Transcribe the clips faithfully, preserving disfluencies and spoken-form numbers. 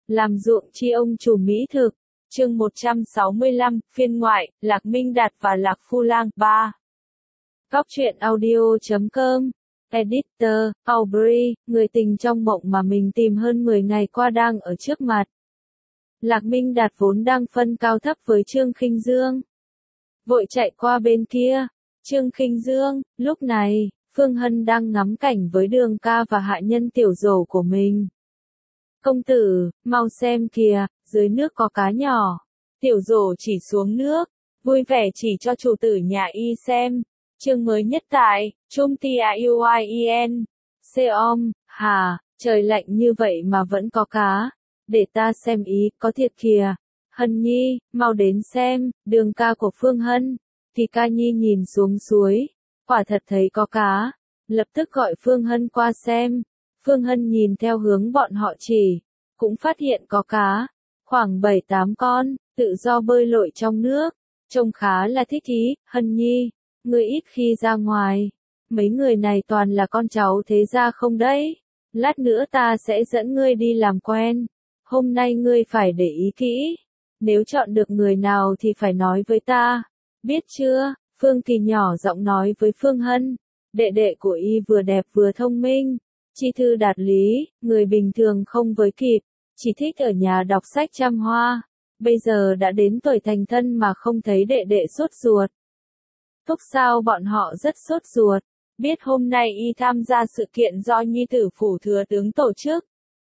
làm ruộng chi ông chủ mỹ thực. Chương một trăm sáu mươi lăm, phiên ngoại, Lạc Minh Đạt và Lạc Phu Lang. ba. Góc truyện audio chấm com. Editor, Aubrey, người tình trong mộng mà mình tìm hơn mười ngày qua đang ở trước mặt. Lạc Minh Đạt vốn đang phân cao thấp với Trương Khinh Dương. Vội chạy qua bên kia. Trương Khinh Dương, lúc này, Phương Hân đang ngắm cảnh với Đường Ca và hạ nhân tiểu rổ của mình. Công tử, mau xem kìa, dưới nước có cá nhỏ. Tiểu rổ chỉ xuống nước, vui vẻ chỉ cho chủ tử nhà y xem. Chương mới nhất tại, Trung Tia U I E N. Seom, hà, trời lạnh như vậy mà vẫn có cá. Để ta xem ý, có thiệt kìa. Hân Nhi, mau đến xem, Đường Ca của Phương Hân. Thì Ca Nhi nhìn xuống suối, quả thật thấy có cá. Lập tức gọi Phương Hân qua xem. Phương Hân nhìn theo hướng bọn họ chỉ, cũng phát hiện có cá, khoảng bảy tám con, tự do bơi lội trong nước, trông khá là thích ý. Hân Nhi, ngươi ít khi ra ngoài, mấy người này toàn là con cháu thế gia không đấy, lát nữa ta sẽ dẫn ngươi đi làm quen, hôm nay ngươi phải để ý kỹ, nếu chọn được người nào thì phải nói với ta, biết chưa? Phương Kỳ nhỏ giọng nói với Phương Hân, đệ đệ của y vừa đẹp vừa thông minh. Chi thư đạt lý, người bình thường không với kịp, chỉ thích ở nhà đọc sách chăm hoa, bây giờ đã đến tuổi thành thân mà không thấy đệ đệ sốt ruột. Thúc sao bọn họ rất sốt ruột, biết hôm nay y tham gia sự kiện do nhi tử phủ thừa tướng tổ chức.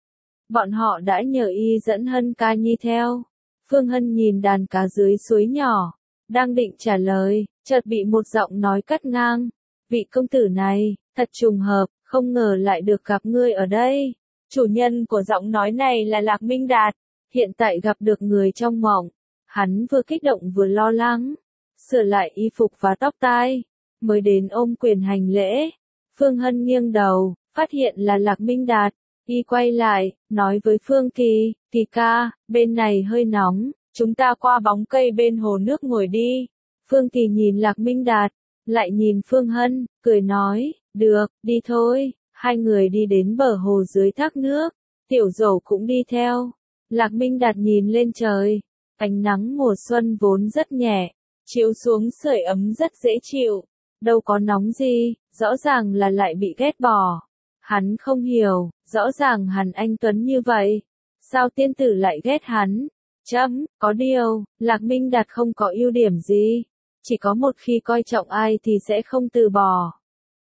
Bọn họ đã nhờ y dẫn Hân Ca Nhi theo. Phương Hân nhìn đàn cá dưới suối nhỏ, đang định trả lời, chợt bị một giọng nói cắt ngang. Vị công tử này, thật trùng hợp. Không ngờ lại được gặp ngươi ở đây. Chủ nhân của giọng nói này là Lạc Minh Đạt. Hiện tại gặp được người trong mộng. Hắn vừa kích động vừa lo lắng. Sửa lại y phục và tóc tai. Mới đến ôm quyền hành lễ. Phương Hân nghiêng đầu, phát hiện là Lạc Minh Đạt. Y quay lại, nói với Phương Kỳ, Kỳ ca, bên này hơi nóng. Chúng ta qua bóng cây bên hồ nước ngồi đi. Phương Kỳ nhìn Lạc Minh Đạt, lại nhìn Phương Hân, cười nói. Được, đi thôi, hai người đi đến bờ hồ dưới thác nước, tiểu dầu cũng đi theo. Lạc Minh Đạt nhìn lên trời, ánh nắng mùa xuân vốn rất nhẹ, chiếu xuống sưởi ấm rất dễ chịu, đâu có nóng gì, rõ ràng là lại bị ghét bỏ. Hắn không hiểu, rõ ràng hẳn anh Tuấn như vậy, sao tiên tử lại ghét hắn? Chấm, có điều, Lạc Minh Đạt không có ưu điểm gì, chỉ có một khi coi trọng ai thì sẽ không từ bỏ.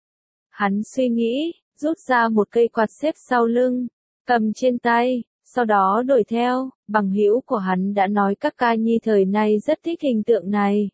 Hắn suy nghĩ, rút ra một cây quạt xếp sau lưng, cầm trên tay, sau đó đuổi theo, bằng hữu của hắn đã nói các ca nhi thời nay rất thích hình tượng này.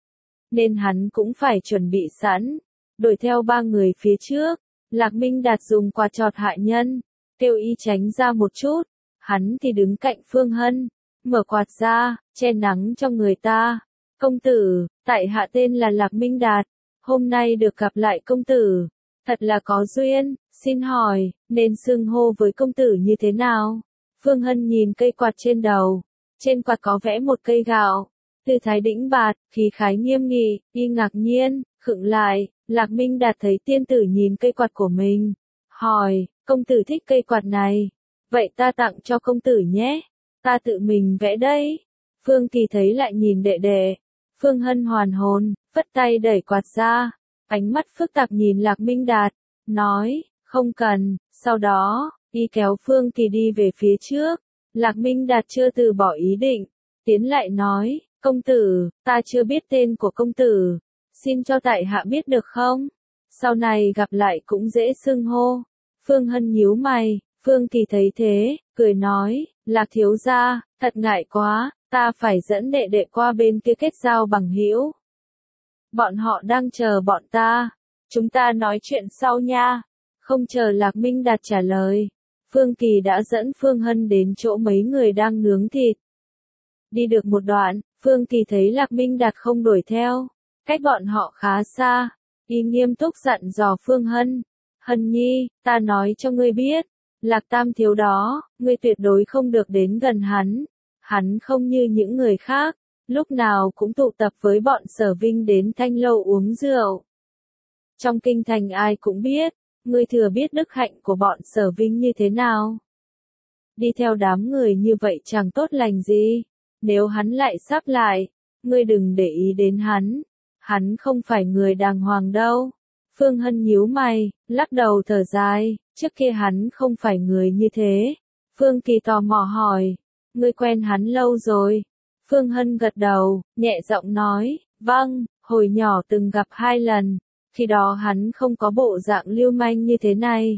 Nên hắn cũng phải chuẩn bị sẵn, đuổi theo ba người phía trước, Lạc Minh Đạt dùng quạt chọt hạ nhân, kêu y tránh ra một chút, hắn thì đứng cạnh Phương Hân, mở quạt ra, che nắng cho người ta. Công tử, tại hạ tên là Lạc Minh Đạt, hôm nay được gặp lại công tử. Thật là có duyên, xin hỏi, nên xưng hô với công tử như thế nào? Phương Hân nhìn cây quạt trên đầu, trên quạt có vẽ một cây gạo, tư thái đĩnh bạt, khí khái nghiêm nghị, y ngạc nhiên, khựng lại, Lạc Minh Đạt thấy tiên tử nhìn cây quạt của mình, hỏi, công tử thích cây quạt này, vậy ta tặng cho công tử nhé, ta tự mình vẽ đấy. Phương Kỳ thấy lại nhìn đệ đệ, Phương Hân hoàn hồn, vất tay đẩy quạt ra. Ánh mắt phức tạp nhìn Lạc Minh Đạt, nói, không cần, sau đó, y kéo Phương Kỳ đi về phía trước, Lạc Minh Đạt chưa từ bỏ ý định, tiến lại nói, công tử, ta chưa biết tên của công tử, xin cho tại hạ biết được không, sau này gặp lại cũng dễ xưng hô. Phương Hân nhíu mày, Phương Kỳ thấy thế, cười nói, Lạc thiếu gia, thật ngại quá, ta phải dẫn đệ đệ qua bên kia kết giao bằng hữu. Bọn họ đang chờ bọn ta, chúng ta nói chuyện sau nha. Không chờ Lạc Minh Đạt trả lời, Phương Kỳ đã dẫn Phương Hân đến chỗ mấy người đang nướng thịt. Đi được một đoạn, Phương Kỳ thấy Lạc Minh Đạt không đuổi theo, cách bọn họ khá xa, y nghiêm túc dặn dò Phương Hân. Hân Nhi, ta nói cho ngươi biết, Lạc Tam thiếu đó, ngươi tuyệt đối không được đến gần hắn, hắn không như những người khác. Lúc nào cũng tụ tập với bọn Sở Vinh đến Thanh Lâu uống rượu. Trong kinh thành ai cũng biết, ngươi thừa biết đức hạnh của bọn Sở Vinh như thế nào. đi theo đám người như vậy chẳng tốt lành gì. Nếu hắn lại sắp lại, ngươi đừng để ý đến hắn. Hắn không phải người đàng hoàng đâu. Phương Hân nhíu mày, lắc đầu thở dài, trước kia hắn không phải người như thế. Phương Kỳ tò mò hỏi, ngươi quen hắn lâu rồi? Phương Hân gật đầu, nhẹ giọng nói, vâng, hồi nhỏ từng gặp hai lần, khi đó hắn không có bộ dạng lưu manh như thế này.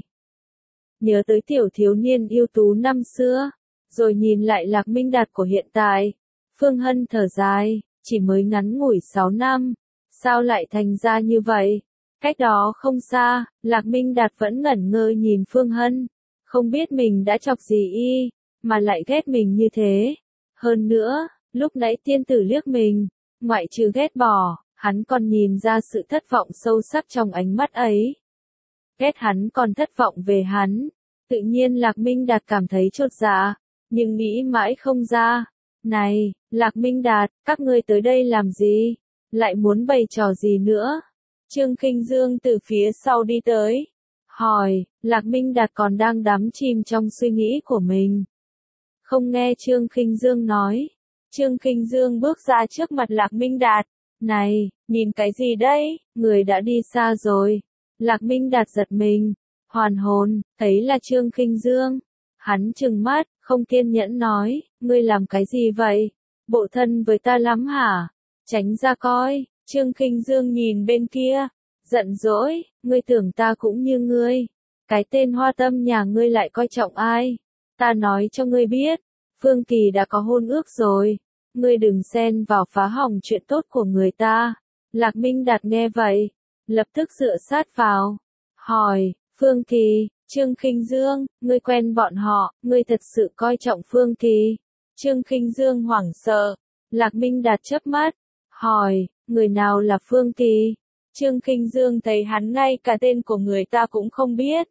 Nhớ tới tiểu thiếu niên ưu tú năm xưa, rồi nhìn lại Lạc Minh Đạt của hiện tại. Phương Hân thở dài, chỉ mới ngắn ngủi sáu năm, sao lại thành ra như vậy? Cách đó không xa, Lạc Minh Đạt vẫn ngẩn ngơ nhìn Phương Hân, không biết mình đã chọc gì y, mà lại ghét mình như thế. Hơn nữa, lúc nãy tiên tử liếc mình, ngoại trừ ghét bỏ, hắn còn nhìn ra sự thất vọng sâu sắc trong ánh mắt ấy. Ghét hắn còn thất vọng về hắn. Tự nhiên Lạc Minh Đạt cảm thấy chột dạ, nhưng nghĩ mãi không ra. Này, Lạc Minh Đạt, các ngươi tới đây làm gì? Lại muốn bày trò gì nữa? Trương Khinh Dương từ phía sau đi tới, hỏi, Lạc Minh Đạt còn đang đắm chìm trong suy nghĩ của mình. Không nghe Trương Khinh Dương nói, Trương Khinh Dương bước ra trước mặt Lạc Minh Đạt, này, nhìn cái gì đấy, người đã đi xa rồi. Lạc Minh Đạt giật mình, hoàn hồn, thấy là Trương Khinh Dương. Hắn trừng mắt, không kiên nhẫn nói, ngươi làm cái gì vậy? Bộ thân với ta lắm hả? Tránh ra coi. Trương Khinh Dương nhìn bên kia, giận dỗi, ngươi tưởng ta cũng như ngươi. Cái tên Hoa Tâm nhà ngươi lại coi trọng ai? Ta nói cho ngươi biết, Phương Kỳ đã có hôn ước rồi. Ngươi đừng xen vào phá hỏng chuyện tốt của người ta. Lạc Minh Đạt nghe vậy, lập tức dựa sát vào, hỏi, Phương Kỳ, Trương Khinh Dương, ngươi quen bọn họ, ngươi thật sự coi trọng Phương Kỳ. Trương Khinh Dương hoảng sợ, Lạc Minh Đạt chớp mắt, hỏi, người nào là Phương Kỳ? Trương Khinh Dương thấy hắn ngay cả tên của người ta cũng không biết.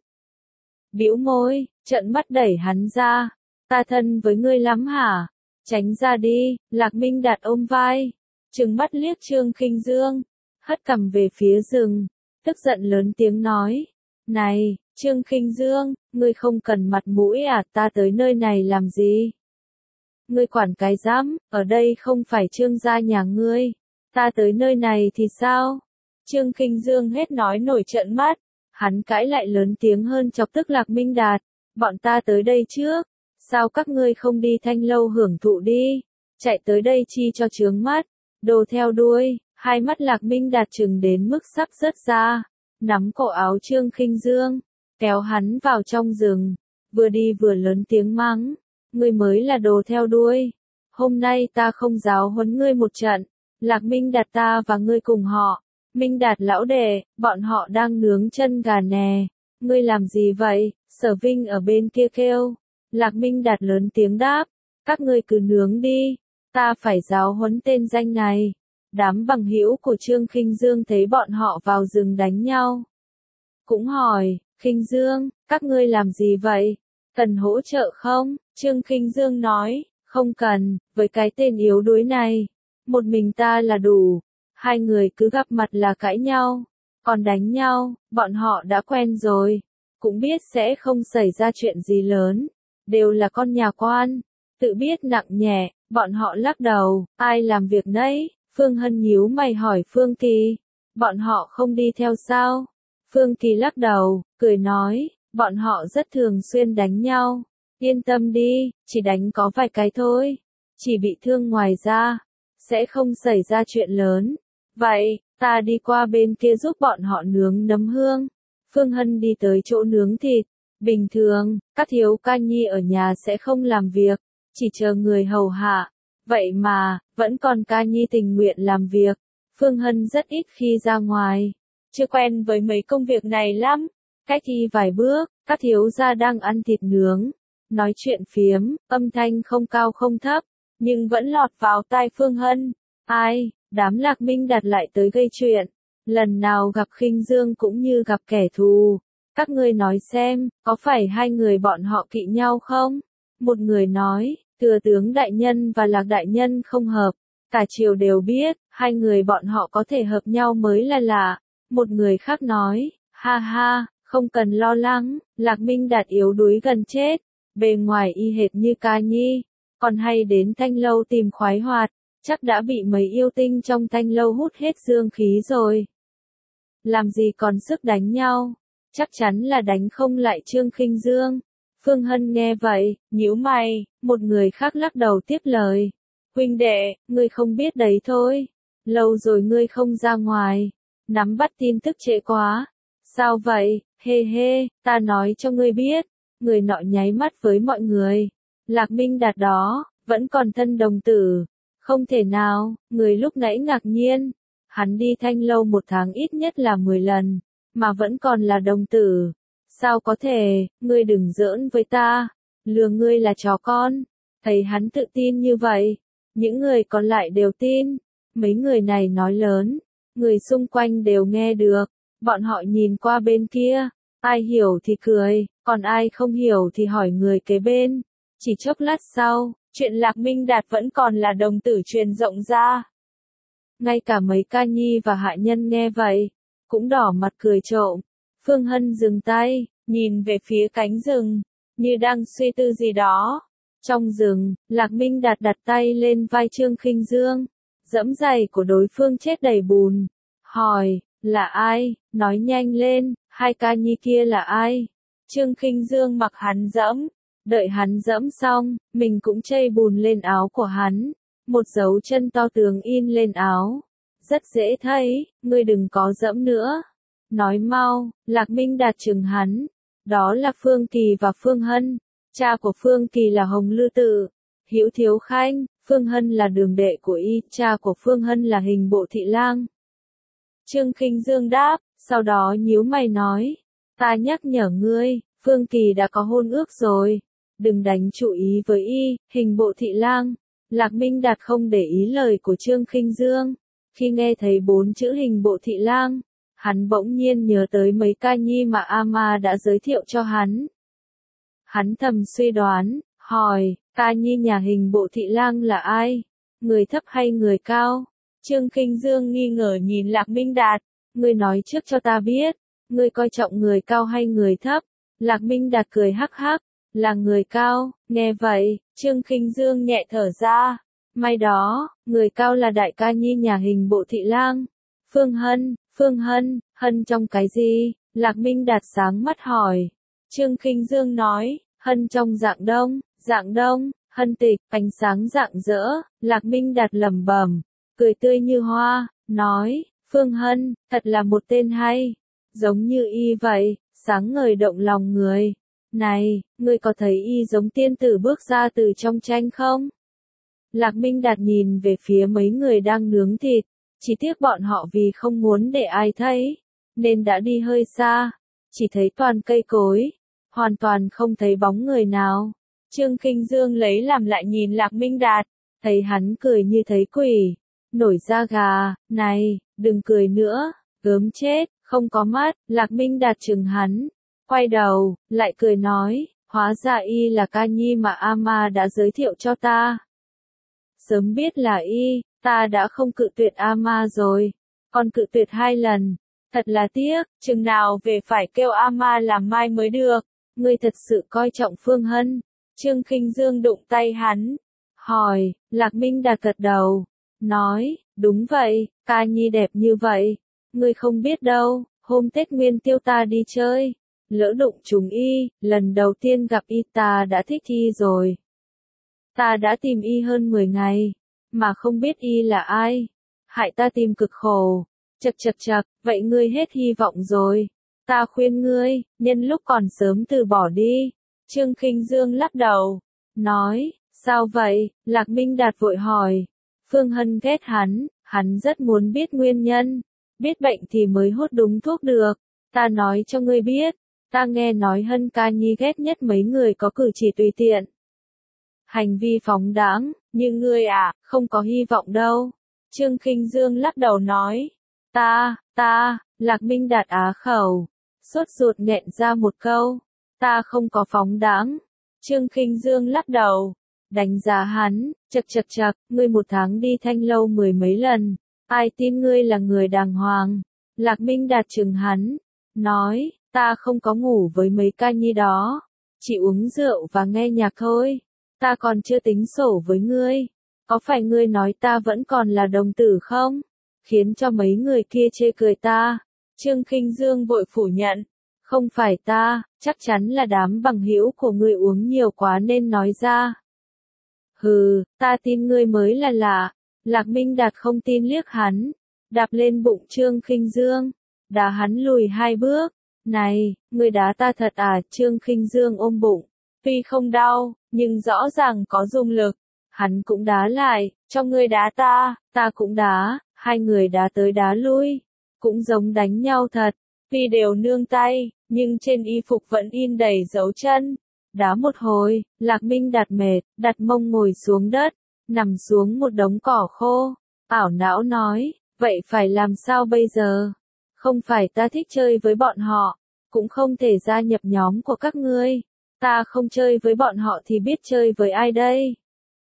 Bĩu môi, trợn mắt đẩy hắn ra, ta thân với ngươi lắm hả? Tránh ra đi. Lạc Minh Đạt ôm vai, trừng mắt liếc Trương Khinh Dương, hất cằm về phía rừng, tức giận lớn tiếng nói, này, Trương Khinh Dương, ngươi không cần mặt mũi à, ta tới nơi này làm gì? Ngươi quản cái dám, ở đây không phải Trương gia nhà ngươi, ta tới nơi này thì sao? Trương Khinh Dương hết nói nổi trợn mắt, hắn cãi lại lớn tiếng hơn chọc tức Lạc Minh Đạt, bọn ta tới đây trước, sao các ngươi không đi Thanh lâu hưởng thụ đi, chạy tới đây chi cho chướng mắt, đồ theo đuôi. Hai mắt Lạc Minh Đạt trừng đến mức sắp rớt ra, nắm cổ áo Trương Khinh Dương, kéo hắn vào trong rừng, vừa đi vừa lớn tiếng mắng, ngươi mới là đồ theo đuôi, hôm nay ta không giáo huấn ngươi một trận. Lạc Minh Đạt, ta và ngươi cùng họ. Minh Đạt lão đệ, bọn họ đang nướng chân gà nè, ngươi làm gì vậy? Sở Vinh ở bên kia kêu. Lạc Minh Đạt lớn tiếng đáp, các ngươi cứ nướng đi, ta phải giáo huấn tên danh này. Đám bằng hữu của Trương Khinh Dương thấy bọn họ vào rừng đánh nhau, cũng hỏi, Khinh Dương, các ngươi làm gì vậy? Cần hỗ trợ không? Trương Khinh Dương nói, không cần, với cái tên yếu đuối này, một mình ta là đủ. Hai người cứ gặp mặt là cãi nhau, còn đánh nhau, bọn họ đã quen rồi, cũng biết sẽ không xảy ra chuyện gì lớn, đều là con nhà quan, tự biết nặng nhẹ, bọn họ lắc đầu, ai làm việc nấy. Phương Hân nhíu mày hỏi Phương Kỳ, bọn họ không đi theo sao? Phương Kỳ lắc đầu, cười nói, bọn họ rất thường xuyên đánh nhau, yên tâm đi, chỉ đánh có vài cái thôi, chỉ bị thương ngoài ra, sẽ không xảy ra chuyện lớn. Vậy, ta đi qua bên kia giúp bọn họ nướng nấm hương. Phương Hân đi tới chỗ nướng thịt, bình thường, các thiếu ca nhi ở nhà sẽ không làm việc, chỉ chờ người hầu hạ. Vậy mà, vẫn còn ca nhi tình nguyện làm việc. Phương Hân rất ít khi ra ngoài, chưa quen với mấy công việc này lắm. Cách đi vài bước, các thiếu gia đang ăn thịt nướng, nói chuyện phiếm, âm thanh không cao không thấp, nhưng vẫn lọt vào tai Phương Hân. Ai, đám Lạc Minh Đạt lại tới gây chuyện. Lần nào gặp Khinh Dương cũng như gặp kẻ thù. Các ngươi nói xem, có phải hai người bọn họ kỵ nhau không? Một người nói, Thừa tướng đại nhân và Lạc đại nhân không hợp, cả triều đều biết, hai người bọn họ có thể hợp nhau mới là lạ. Một người khác nói, ha ha, không cần lo lắng, Lạc Minh Đạt yếu đuối gần chết, bề ngoài y hệt như ca nhi, còn hay đến thanh lâu tìm khoái hoạt, chắc đã bị mấy yêu tinh trong thanh lâu hút hết dương khí rồi. Làm gì còn sức đánh nhau, chắc chắn là đánh không lại Trương Khinh Dương. Phương Hân nghe vậy, nhíu mày, một người khác lắc đầu tiếp lời. Huynh đệ, ngươi không biết đấy thôi. Lâu rồi ngươi không ra ngoài, nắm bắt tin tức trễ quá. Sao vậy, hê hê, ta nói cho ngươi biết. Người nọ nháy mắt với mọi người. Lạc Minh Đạt đó, vẫn còn thân đồng tử. Không thể nào, người lúc nãy ngạc nhiên. Hắn đi thanh lâu một tháng ít nhất là mười lần, mà vẫn còn là đồng tử. Sao có thể, ngươi đừng giỡn với ta, lừa ngươi là chó con. Thấy hắn tự tin như vậy, những người còn lại đều tin. Mấy người này nói lớn, người xung quanh đều nghe được. Bọn họ nhìn qua bên kia, ai hiểu thì cười, còn ai không hiểu thì hỏi người kế bên. Chỉ chốc lát sau, chuyện Lạc Minh Đạt vẫn còn là đồng tử truyền rộng ra. Ngay cả mấy ca nhi và hạ nhân nghe vậy, cũng đỏ mặt cười trộm. Phương Hân dừng tay, nhìn về phía cánh rừng, như đang suy tư gì đó. Trong rừng, Lạc Minh Đạt đặt tay lên vai Trương Khinh Dương, dẫm giày của đối phương chết đầy bùn. Hỏi, là ai? Nói nhanh lên, hai ca nhi kia là ai? Trương Khinh Dương mặc hắn dẫm, đợi hắn dẫm xong, mình cũng chây bùn lên áo của hắn. Một dấu chân to tướng in lên áo. Rất dễ thấy, ngươi đừng có dẫm nữa. Nói mau, Lạc Minh Đạt chừng hắn. Đó là Phương Kỳ và Phương Hân. Cha của Phương Kỳ là Hồng Lư Tự, Hữu Thiếu Khanh, Phương Hân là đường đệ của y, cha của Phương Hân là Hình Bộ Thị Lang. Trương Khinh Dương đáp, sau đó nhíu mày nói, ta nhắc nhở ngươi, Phương Kỳ đã có hôn ước rồi, đừng đánh chú ý với y, Hình Bộ Thị Lang. Lạc Minh Đạt không để ý lời của Trương Khinh Dương, khi nghe thấy bốn chữ Hình Bộ Thị Lang, hắn bỗng nhiên nhớ tới mấy ca nhi mà Ama đã giới thiệu cho hắn. Hắn thầm suy đoán, hỏi, ca nhi nhà Hình Bộ Thị Lang là ai? Người thấp hay người cao? Trương Khinh Dương nghi ngờ nhìn Lạc Minh Đạt, ngươi nói trước cho ta biết, ngươi coi trọng người cao hay người thấp? Lạc Minh Đạt cười hắc hắc, là người cao. Nghe vậy, Trương Khinh Dương nhẹ thở ra, may đó, người cao là đại ca nhi nhà Hình Bộ Thị Lang. Phương Hân, Phương Hân, Hân trong cái gì? Lạc Minh Đạt sáng mắt hỏi. Trương Khinh Dương nói, Hân trong dạng đông, dạng đông, Hân tịch, ánh sáng rạng rỡ. Lạc Minh Đạt lẩm bẩm, cười tươi như hoa, nói, Phương Hân, thật là một tên hay, giống như y vậy, sáng ngời động lòng người. Này, ngươi có thấy y giống tiên tử bước ra từ trong tranh không? Lạc Minh Đạt nhìn về phía mấy người đang nướng thịt, chỉ tiếc bọn họ vì không muốn để ai thấy, nên đã đi hơi xa, chỉ thấy toàn cây cối, hoàn toàn không thấy bóng người nào. Trương Khinh Dương lấy làm lại nhìn Lạc Minh Đạt, thấy hắn cười như thấy quỷ, nổi da gà. Này, đừng cười nữa, gớm chết, không có mắt. Lạc Minh Đạt chừng hắn, quay đầu, lại cười nói, hóa ra y là ca nhi mà Ama đã giới thiệu cho ta. Sớm biết là y, ta đã không cự tuyệt Ama rồi, còn cự tuyệt hai lần. Thật là tiếc, chừng nào về phải kêu Ama làm mai mới được. Ngươi thật sự coi trọng Phương Hân. Trương Khinh Dương đụng tay hắn, hỏi. Lạc Minh Đạt gật đầu, nói, đúng vậy, ca nhi đẹp như vậy, ngươi không biết đâu, hôm Tết Nguyên Tiêu ta đi chơi, lỡ đụng trùng y, lần đầu tiên gặp y ta đã thích y rồi. Ta đã tìm y hơn mười ngày, mà không biết y là ai, hại ta tìm cực khổ. Chật chật chật, vậy ngươi hết hy vọng rồi. Ta khuyên ngươi, nhân lúc còn sớm từ bỏ đi. Trương Khinh Dương lắc đầu, nói, sao vậy? Lạc Minh Đạt vội hỏi. Phương Hân ghét hắn, hắn rất muốn biết nguyên nhân. Biết bệnh thì mới hốt đúng thuốc được. Ta nói cho ngươi biết, ta nghe nói Hân ca nhi ghét nhất mấy người có cử chỉ tùy tiện, hành vi phóng đãng, như ngươi à, không có hy vọng đâu. Trương Khinh Dương lắc đầu nói, ta, ta, Lạc Minh Đạt á khẩu, sốt ruột nghẹn ra một câu, ta không có phóng đãng. Trương Khinh Dương lắc đầu, đánh giá hắn, chật chật chật, ngươi một tháng đi thanh lâu mười mấy lần, ai tin ngươi là người đàng hoàng. Lạc Minh Đạt chừng hắn, nói, ta không có ngủ với mấy ca nhi đó. chỉ uống rượu và nghe nhạc thôi. Ta còn chưa tính sổ với ngươi. Có phải ngươi nói ta vẫn còn là đồng tử không? Khiến cho mấy người kia chê cười ta. Trương Khinh Dương vội phủ nhận. Không phải ta, chắc chắn là đám bằng hữu của ngươi uống nhiều quá nên nói ra. Hừ, ta tin ngươi mới là lạ. Lạc Minh Đạt không tin liếc hắn. Đạp lên bụng Trương Khinh Dương. Đá hắn lùi hai bước. Này, ngươi đá ta thật à? Trương Khinh Dương ôm bụng. Tuy không đau, nhưng rõ ràng có dùng lực. Hắn cũng đá lại, cho ngươi đá ta, ta cũng đá, hai người đá tới đá lui. Cũng giống đánh nhau thật, tuy đều nương tay, nhưng trên y phục vẫn in đầy dấu chân. Đá một hồi, Lạc Minh Đạt mệt, đặt mông ngồi xuống đất, nằm xuống một đống cỏ khô. Ảo não nói, vậy phải làm sao bây giờ? Không phải ta thích chơi với bọn họ, cũng không thể gia nhập nhóm của các ngươi. Ta không chơi với bọn họ thì biết chơi với ai đây?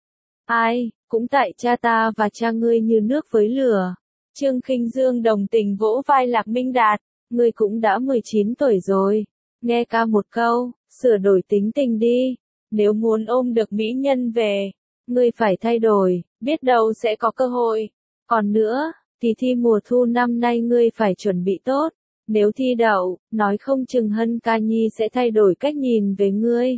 Ai, cũng tại cha ta và cha ngươi như nước với lửa. Trương Khinh Dương đồng tình vỗ vai Lạc Minh Đạt, ngươi cũng đã mười chín tuổi rồi. Nghe ca một câu, sửa đổi tính tình đi. Nếu muốn ôm được mỹ nhân về, ngươi phải thay đổi, biết đâu sẽ có cơ hội. Còn nữa, thì thi mùa thu năm nay ngươi phải chuẩn bị tốt. Nếu thi đậu, nói không chừng Hân Ca Nhi sẽ thay đổi cách nhìn về ngươi.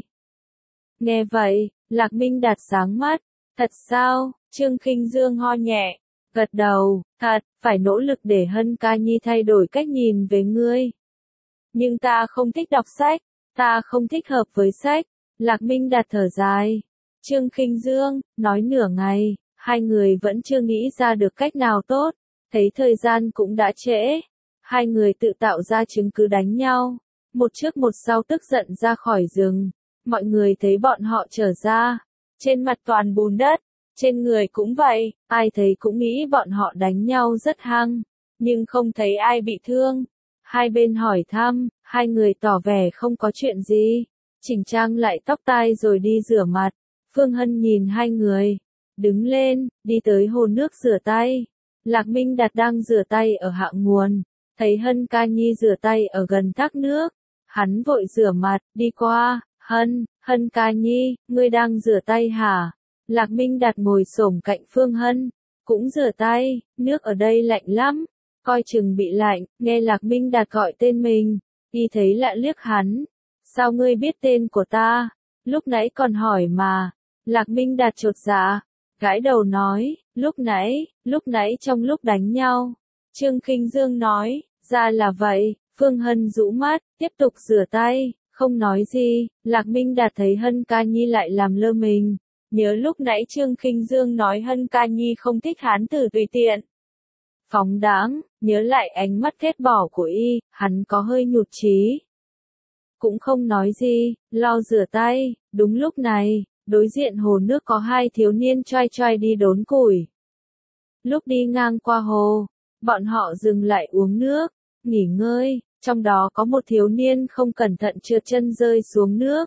Nghe vậy, Lạc Minh Đạt sáng mắt. Thật sao? Trương Khinh Dương ho nhẹ, gật đầu, thật, phải nỗ lực để Hân Ca Nhi thay đổi cách nhìn về ngươi. Nhưng ta không thích đọc sách, ta không thích hợp với sách. Lạc Minh Đạt thở dài. Trương Khinh Dương, nói nửa ngày, hai người vẫn chưa nghĩ ra được cách nào tốt, thấy thời gian cũng đã trễ. Hai người tự tạo ra chứng cứ đánh nhau, một trước một sau tức giận ra khỏi rừng. Mọi người thấy bọn họ trở ra, trên mặt toàn bùn đất, trên người cũng vậy, ai thấy cũng nghĩ bọn họ đánh nhau rất hăng, nhưng không thấy ai bị thương. Hai bên hỏi thăm, hai người tỏ vẻ không có chuyện gì, chỉnh trang lại tóc tai rồi đi rửa mặt. Phương Hân nhìn hai người, đứng lên, đi tới hồ nước rửa tay. Lạc Minh Đạt đang rửa tay ở hạ nguồn, thấy Hân Ca Nhi rửa tay ở gần thác nước, hắn vội rửa mặt, đi qua. Hân, Hân Ca Nhi, ngươi đang rửa tay hả? Lạc Minh Đạt ngồi xổm cạnh Phương Hân, cũng rửa tay, nước ở đây lạnh lắm, coi chừng bị lạnh. Nghe Lạc Minh Đạt gọi tên mình, y thấy lạ liếc hắn. Sao ngươi biết tên của ta? Lúc nãy còn hỏi mà. Lạc Minh Đạt chột dạ, gãi đầu nói, lúc nãy, lúc nãy trong lúc đánh nhau. Trương Khinh Dương nói, ra là vậy. Phương Hân rũ mắt, tiếp tục rửa tay. Không nói gì, Lạc Minh Đạt thấy Hân Ca Nhi lại làm lơ mình. Nhớ lúc nãy Trương Khinh Dương nói Hân Ca Nhi không thích hán tử tùy tiện. Phóng đãng, nhớ lại ánh mắt ghét bỏ của y, hắn có hơi nhụt chí. Cũng không nói gì, lo rửa tay. Đúng lúc này, đối diện hồ nước có hai thiếu niên choai choai đi đốn củi. Lúc đi ngang qua hồ, bọn họ dừng lại uống nước, nghỉ ngơi. Trong đó có một thiếu niên không cẩn thận trượt chân rơi xuống nước.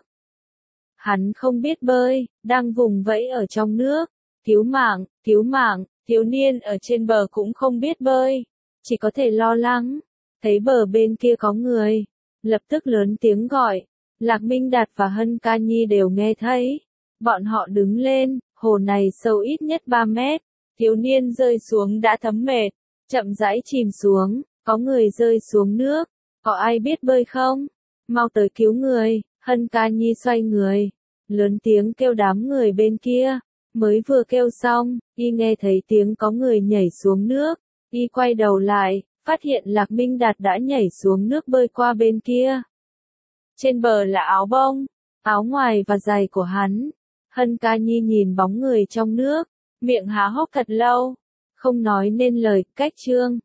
Hắn không biết bơi, đang vùng vẫy ở trong nước. Cứu mạng, cứu mạng, thiếu niên ở trên bờ cũng không biết bơi, chỉ có thể lo lắng. Thấy bờ bên kia có người, lập tức lớn tiếng gọi. Lạc Minh Đạt và Hân Ca Nhi đều nghe thấy. Bọn họ đứng lên, hồ này sâu ít nhất ba mét. Thiếu niên rơi xuống đã thấm mệt, chậm rãi chìm xuống. Có người rơi xuống nước. Có ai biết bơi không? Mau tới cứu người. Hân Ca Nhi xoay người, lớn tiếng kêu đám người bên kia. Mới vừa kêu xong, y nghe thấy tiếng có người nhảy xuống nước. Y quay đầu lại, phát hiện Lạc Minh Đạt đã nhảy xuống nước bơi qua bên kia. Trên bờ là áo bông, áo ngoài và giày của hắn. Hân Ca Nhi nhìn bóng người trong nước, miệng há hốc thật lâu, không nói nên lời. Cách Trương